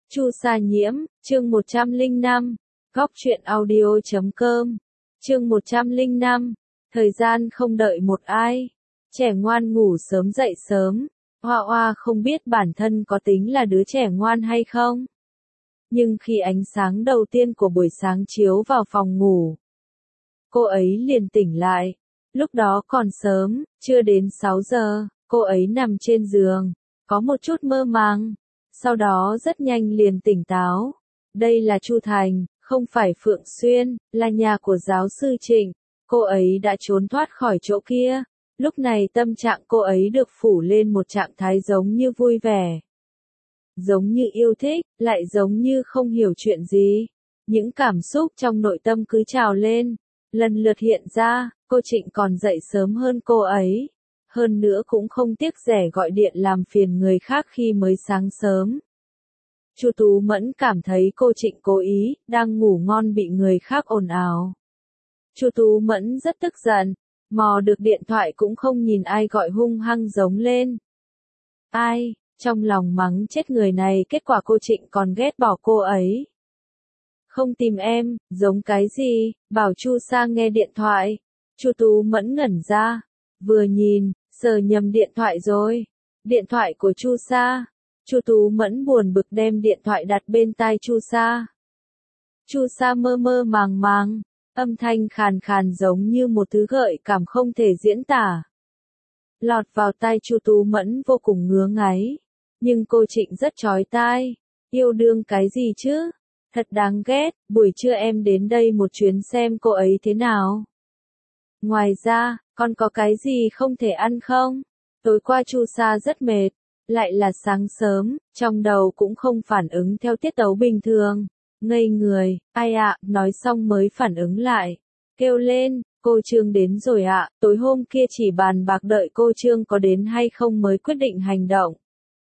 Chu Sa Nhiễm, chương 105, Góc truyện audio.com, chương 105, thời gian không đợi một ai, trẻ ngoan ngủ sớm dậy sớm, Hoa Hoa không biết bản thân có tính là đứa trẻ ngoan hay không. Nhưng khi ánh sáng đầu tiên của buổi sáng chiếu vào phòng ngủ, cô ấy liền tỉnh lại. Lúc đó còn sớm, chưa đến 6 giờ, cô ấy nằm trên giường, có một chút mơ màng, sau đó rất nhanh liền tỉnh táo. Đây là Chu Thành, không phải Phượng Xuyên, là nhà của giáo sư Trịnh. Cô ấy đã trốn thoát khỏi chỗ kia. Lúc này tâm trạng cô ấy được phủ lên một trạng thái giống như vui vẻ, giống như yêu thích, lại giống như không hiểu chuyện gì. Những cảm xúc trong nội tâm cứ trào lên, lần lượt hiện ra. Cô Trịnh còn dậy sớm hơn cô ấy, hơn nữa cũng không tiếc rẻ gọi điện làm phiền người khác khi mới sáng sớm. Chu Tú Mẫn cảm thấy cô Trịnh cố ý, đang ngủ ngon bị người khác ồn ào. Chu Tú Mẫn rất tức giận, mò được điện thoại cũng không nhìn ai gọi hung hăng giống lên. Ai, trong lòng mắng chết người này, kết quả cô Trịnh còn ghét bỏ cô ấy. Không tìm em, giống cái gì, bảo Chu Sa nghe điện thoại. Chu Tú Mẫn ngẩn ra, vừa nhìn, sờ nhầm điện thoại rồi. Điện thoại của Chu Sa. Chu Tú Mẫn buồn bực đem điện thoại đặt bên tai Chu Sa. Chu Sa mơ mơ màng màng, âm thanh khàn khàn giống như một thứ gợi cảm không thể diễn tả. Lọt vào tai Chu Tú Mẫn vô cùng ngứa ngáy, nhưng cô Trịnh rất chói tai. Yêu đương cái gì chứ? Thật đáng ghét, buổi trưa em đến đây một chuyến xem cô ấy thế nào. Ngoài ra, còn có cái gì không thể ăn không? Tối qua Chu Sa rất mệt, lại là sáng sớm, trong đầu cũng không phản ứng theo tiết tấu bình thường. Ngây người, ai ạ, nói xong mới phản ứng lại. Kêu lên, cô Trương đến rồi ạ, tối hôm kia chỉ bàn bạc đợi cô Trương có đến hay không mới quyết định hành động.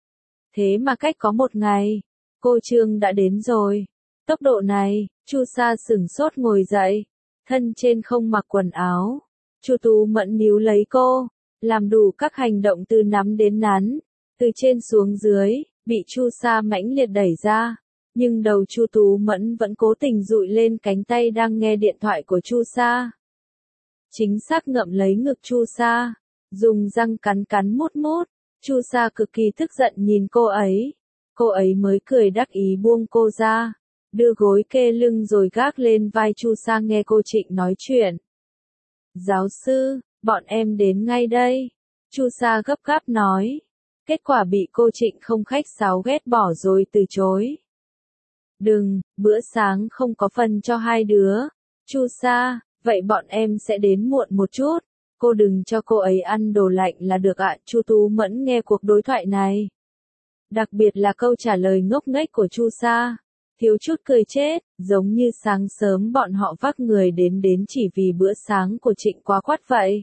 Thế mà cách có một ngày, cô Trương đã đến rồi. Tốc độ này, Chu Sa sửng sốt ngồi dậy, thân trên không mặc quần áo. Chu Tú Mẫn níu lấy cô, làm đủ các hành động từ nắm đến nắn, từ trên xuống dưới, bị Chu Sa mãnh liệt đẩy ra. Nhưng đầu Chu Tú Mẫn vẫn cố tình dụi lên cánh tay đang nghe điện thoại của Chu Sa. Chính xác ngậm lấy ngực Chu Sa, dùng răng cắn cắn mút mút. Chu Sa cực kỳ tức giận nhìn cô ấy mới cười đắc ý buông cô ra, đưa gối kê lưng rồi gác lên vai Chu Sa nghe cô Trịnh nói chuyện. Giáo sư, bọn em đến ngay đây. Chu Sa gấp gáp nói. Kết quả bị cô Trịnh không khách sáo ghét bỏ rồi từ chối. Đừng, bữa sáng không có phần cho hai đứa. Chu Sa, vậy bọn em sẽ đến muộn một chút. Cô đừng cho cô ấy ăn đồ lạnh là được ạ. Chu Tú Mẫn nghe cuộc đối thoại này, đặc biệt là câu trả lời ngốc nghếch của Chu Sa, thiếu chút cười chết, giống như sáng sớm bọn họ vác người đến chỉ vì bữa sáng của Trịnh quá quát vậy.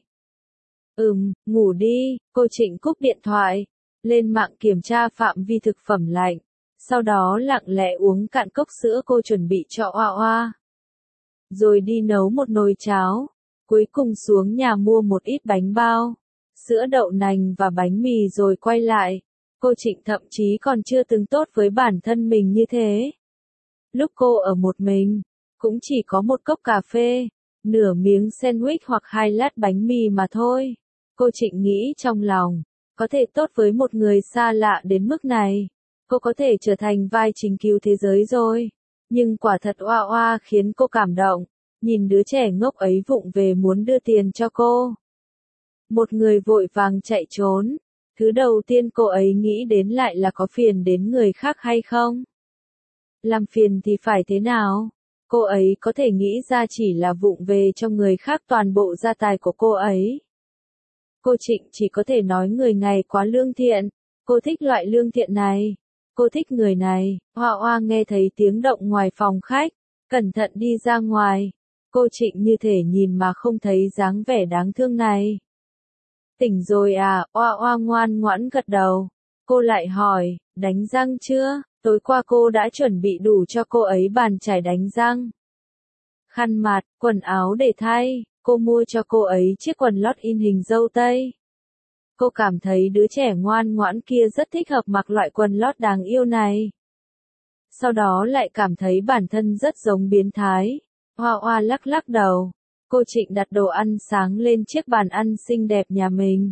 Ngủ đi, cô Trịnh cúp điện thoại, lên mạng kiểm tra phạm vi thực phẩm lạnh, sau đó lặng lẽ uống cạn cốc sữa cô chuẩn bị cho Hoa Hoa. Rồi đi nấu một nồi cháo, cuối cùng xuống nhà mua một ít bánh bao, sữa đậu nành và bánh mì rồi quay lại. Cô Trịnh thậm chí còn chưa từng tốt với bản thân mình như thế. Lúc cô ở một mình, cũng chỉ có một cốc cà phê, nửa miếng sandwich hoặc 2 lát bánh mì mà thôi. Cô Trịnh nghĩ trong lòng, có thể tốt với một người xa lạ đến mức này, cô có thể trở thành vai chính cứu thế giới rồi. Nhưng quả thật Hoa Hoa khiến cô cảm động, nhìn đứa trẻ ngốc ấy vụng về muốn đưa tiền cho cô. Một người vội vàng chạy trốn, thứ đầu tiên cô ấy nghĩ đến lại là có phiền đến người khác hay không. Làm phiền thì phải thế nào? Cô ấy có thể nghĩ ra chỉ là vụng về cho người khác toàn bộ gia tài của cô ấy. Cô Trịnh chỉ có thể nói người này quá lương thiện, cô thích loại lương thiện này, cô thích người này. Hoa Hoa nghe thấy tiếng động ngoài phòng khách, cẩn thận đi ra ngoài. Cô Trịnh như thể nhìn mà không thấy dáng vẻ đáng thương này. Tỉnh rồi à? Hoa Hoa ngoan ngoãn gật đầu. Cô lại hỏi, đánh răng chưa? Tối qua cô đã chuẩn bị đủ cho cô ấy bàn chải đánh răng, khăn mặt, quần áo để thay. Cô mua cho cô ấy chiếc quần lót in hình dâu tây. Cô cảm thấy đứa trẻ ngoan ngoãn kia rất thích hợp mặc loại quần lót đáng yêu này. sau đó lại cảm thấy bản thân rất giống biến thái. Hoa Hoa lắc lắc đầu. Cô Trịnh đặt đồ ăn sáng lên chiếc bàn ăn xinh đẹp nhà mình.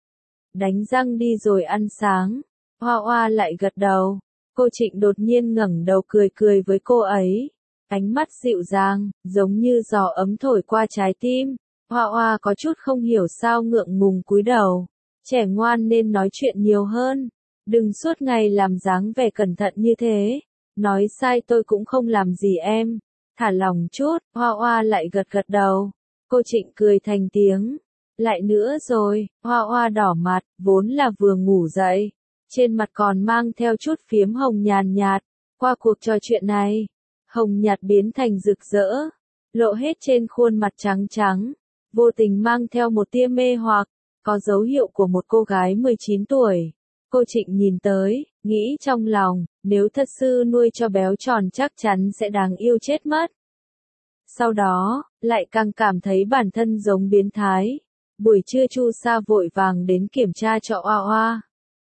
Đánh răng đi rồi ăn sáng. Hoa Hoa lại gật đầu. Cô Trịnh đột nhiên ngẩng đầu cười cười với cô ấy. Ánh mắt dịu dàng, giống như gió ấm thổi qua trái tim. Hoa Hoa có chút không hiểu sao ngượng ngùng cúi đầu. Trẻ ngoan nên nói chuyện nhiều hơn. Đừng suốt ngày làm dáng vẻ cẩn thận như thế. Nói sai tôi cũng không làm gì em. Thả lòng chút, Hoa Hoa lại gật gật đầu. Cô Trịnh cười thành tiếng. Lại nữa rồi, Hoa Hoa đỏ mặt, vốn là vừa ngủ dậy. Trên mặt còn mang theo chút phiếm hồng nhàn nhạt. Qua cuộc trò chuyện này, hồng nhạt biến thành rực rỡ. Lộ hết trên khuôn mặt trắng trắng. Vô tình mang theo một tia mê hoặc. Có dấu hiệu của một cô gái 19 tuổi. Cô Trịnh nhìn tới, nghĩ trong lòng, nếu thật sự nuôi cho béo tròn chắc chắn sẽ đáng yêu chết mất. Sau đó, lại càng cảm thấy bản thân giống biến thái. Buổi trưa Chu Sa vội vàng đến kiểm tra cho Hoa Hoa.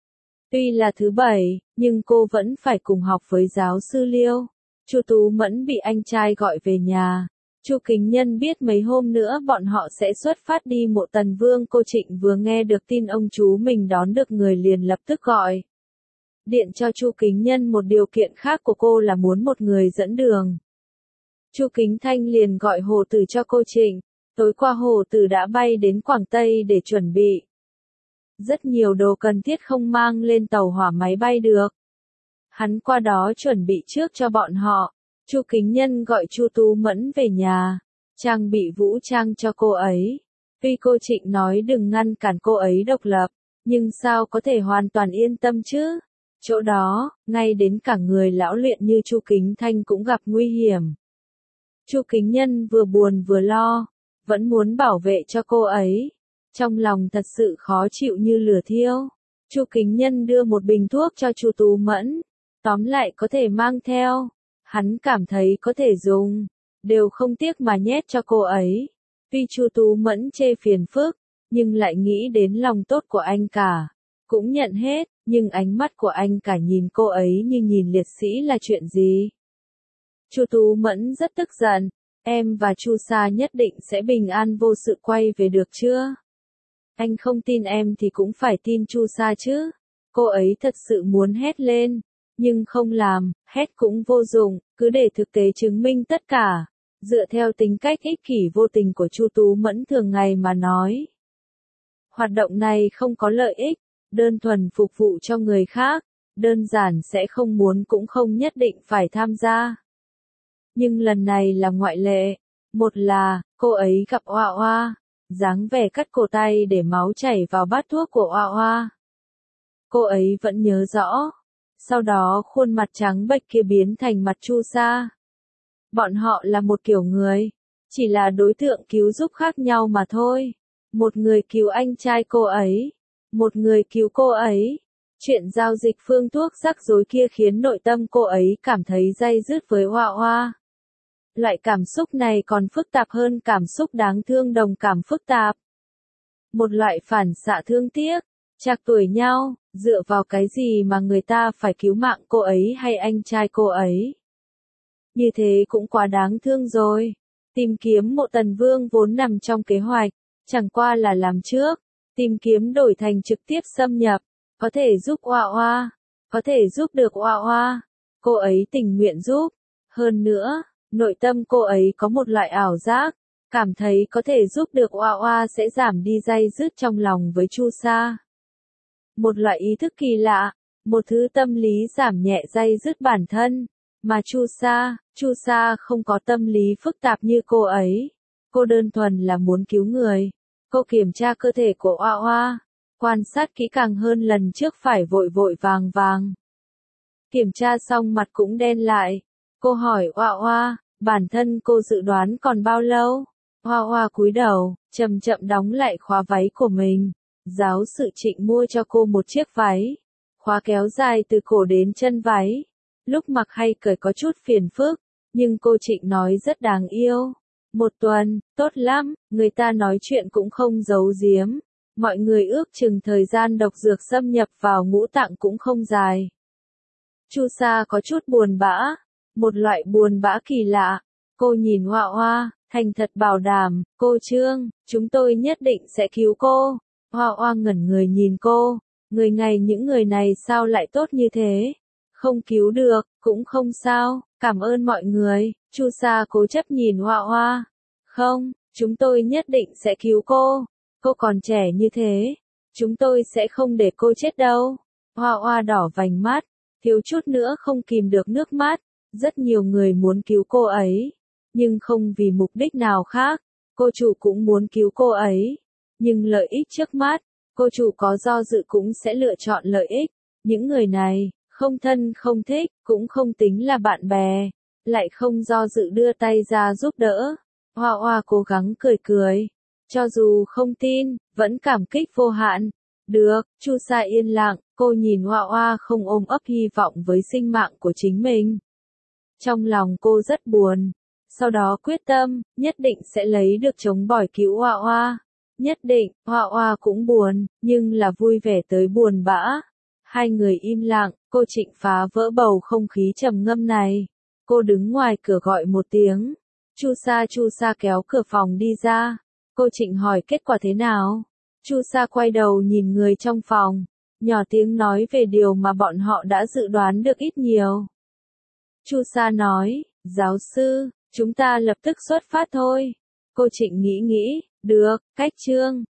Tuy là thứ bảy, nhưng cô vẫn phải cùng học với giáo sư Liêu. Chu Tú Mẫn bị anh trai gọi về nhà. Chu Kính Nhân biết mấy hôm nữa bọn họ sẽ xuất phát đi Mộ Tần Vương. Cô Trịnh vừa nghe được tin ông chú mình đón được người liền lập tức gọi điện cho Chu Kính Nhân. Một điều kiện khác của cô là muốn một người dẫn đường. Chu Kính Thanh liền gọi Hồ Tử cho cô Trịnh. Tối qua Hồ Tử đã bay đến Quảng Tây để chuẩn bị. Rất nhiều đồ cần thiết không mang lên tàu hỏa máy bay được. Hắn qua đó chuẩn bị trước cho bọn họ. Chu Kính Nhân gọi Chu Tú Mẫn về nhà, trang bị vũ trang cho cô ấy. Tuy cô Trịnh nói đừng ngăn cản cô ấy độc lập, nhưng sao có thể hoàn toàn yên tâm chứ? Chỗ đó, ngay đến cả người lão luyện như Chu Kính Thanh cũng gặp nguy hiểm. Chu Kính Nhân vừa buồn vừa lo, vẫn muốn bảo vệ cho cô ấy. Trong lòng thật sự khó chịu như lửa thiêu. Chu Kính Nhân đưa một bình thuốc cho Chu Tú Mẫn. Tóm lại có thể mang theo. Hắn cảm thấy có thể dùng. Đều không tiếc mà nhét cho cô ấy. Tuy Chu Tú Mẫn chê phiền phức, nhưng lại nghĩ đến lòng tốt của anh cả. Cũng nhận hết, nhưng ánh mắt của anh cả nhìn cô ấy như nhìn liệt sĩ là chuyện gì? Chu Tú Mẫn rất tức giận. Em và Chu Sa nhất định sẽ bình an vô sự quay về được chưa? Anh không tin em thì cũng phải tin Chu Sa chứ. Cô ấy thật sự muốn hét lên, nhưng không làm, hét cũng vô dụng, cứ để thực tế chứng minh tất cả. Dựa theo tính cách ích kỷ vô tình của Chu Tú Mẫn thường ngày mà nói. Hoạt động này không có lợi ích, đơn thuần phục vụ cho người khác, đơn giản sẽ không muốn cũng không nhất định phải tham gia. Nhưng lần này là ngoại lệ. Một là, cô ấy gặp Hoa Hoa, dáng vẻ cắt cổ tay để máu chảy vào bát thuốc của Hoa Hoa. Cô ấy vẫn nhớ rõ. Sau đó khuôn mặt trắng bệch kia biến thành mặt Chu Sa. Bọn họ là một kiểu người, chỉ là đối tượng cứu giúp khác nhau mà thôi. Một người cứu anh trai cô ấy, một người cứu cô ấy. Chuyện giao dịch phương thuốc rắc rối kia khiến nội tâm cô ấy cảm thấy day dứt với Hoa Hoa. Loại cảm xúc này còn phức tạp hơn cảm xúc đáng thương đồng cảm phức tạp. Một loại phản xạ thương tiếc, trạc tuổi nhau, dựa vào cái gì mà người ta phải cứu mạng cô ấy hay anh trai cô ấy. Như thế cũng quá đáng thương rồi. Tìm kiếm Mộ Tần Vương vốn nằm trong kế hoạch, chẳng qua là làm trước. Tìm kiếm đổi thành trực tiếp xâm nhập, có thể giúp Hoa Hoa, có thể giúp được Hoa Hoa. Cô ấy tình nguyện giúp. Hơn nữa, nội tâm cô ấy có một loại ảo giác, cảm thấy có thể giúp được Hoa Hoa sẽ giảm đi day dứt trong lòng với Chu Sa. Một loại ý thức kỳ lạ, một thứ tâm lý giảm nhẹ day dứt bản thân, mà Chu Sa không có tâm lý phức tạp như cô ấy. Cô đơn thuần là muốn cứu người. Cô kiểm tra cơ thể của Hoa Hoa, quan sát kỹ càng hơn lần trước phải vội vội vàng vàng. Kiểm tra xong mặt cũng đen lại. Cô hỏi Hoa Hoa, bản thân cô dự đoán còn bao lâu? Hoa Hoa cúi đầu, chậm chậm đóng lại khóa váy của mình. Giáo sự Trịnh mua cho cô một chiếc váy. Khóa kéo dài từ cổ đến chân váy. Lúc mặc hay cởi có chút phiền phức, nhưng cô Trịnh nói rất đáng yêu. Một tuần, tốt lắm, người ta nói chuyện cũng không giấu giếm. Mọi người ước chừng thời gian độc dược xâm nhập vào ngũ tạng cũng không dài. Chu Sa có chút buồn bã, một loại buồn bã kỳ lạ. Cô nhìn Hoa Hoa, thành thật bảo đảm, cô Trương, chúng tôi nhất định sẽ cứu cô. Hoa Hoa ngẩn người nhìn cô, những người này sao lại tốt như thế? Không cứu được, cũng không sao, cảm ơn mọi người. Chu Sa cố chấp nhìn Hoa Hoa. Không, chúng tôi nhất định sẽ cứu cô. Cô còn trẻ như thế, chúng tôi sẽ không để cô chết đâu. Hoa Hoa đỏ vành mắt, thiếu chút nữa không kìm được nước mắt. Rất nhiều người muốn cứu cô ấy, nhưng không vì mục đích nào khác. Cô chủ cũng muốn cứu cô ấy, nhưng lợi ích trước mắt, cô chủ có do dự cũng sẽ lựa chọn lợi ích. Những người này, không thân không thích, cũng không tính là bạn bè, lại không do dự đưa tay ra giúp đỡ. Hoa Hoa cố gắng cười cười, cho dù không tin, vẫn cảm kích vô hạn. Được, Chu Sa yên lặng, cô nhìn Hoa Hoa không ôm ấp hy vọng với sinh mạng của chính mình. Trong lòng cô rất buồn, sau đó quyết tâm, nhất định sẽ lấy được chống bỏi cứu Hoa Hoa. Nhất định, Hoa Hoa cũng buồn, nhưng là vui vẻ tới buồn bã. Hai người im lặng, cô Trịnh phá vỡ bầu không khí trầm ngâm này. Cô đứng ngoài cửa gọi một tiếng. Chu Sa kéo cửa phòng đi ra. Cô Trịnh hỏi kết quả thế nào? Chu Sa quay đầu nhìn người trong phòng, nhỏ tiếng nói về điều mà bọn họ đã dự đoán được ít nhiều. Chu Sa nói, giáo sư, chúng ta lập tức xuất phát thôi. Cô Trịnh nghĩ, được, cách Trương,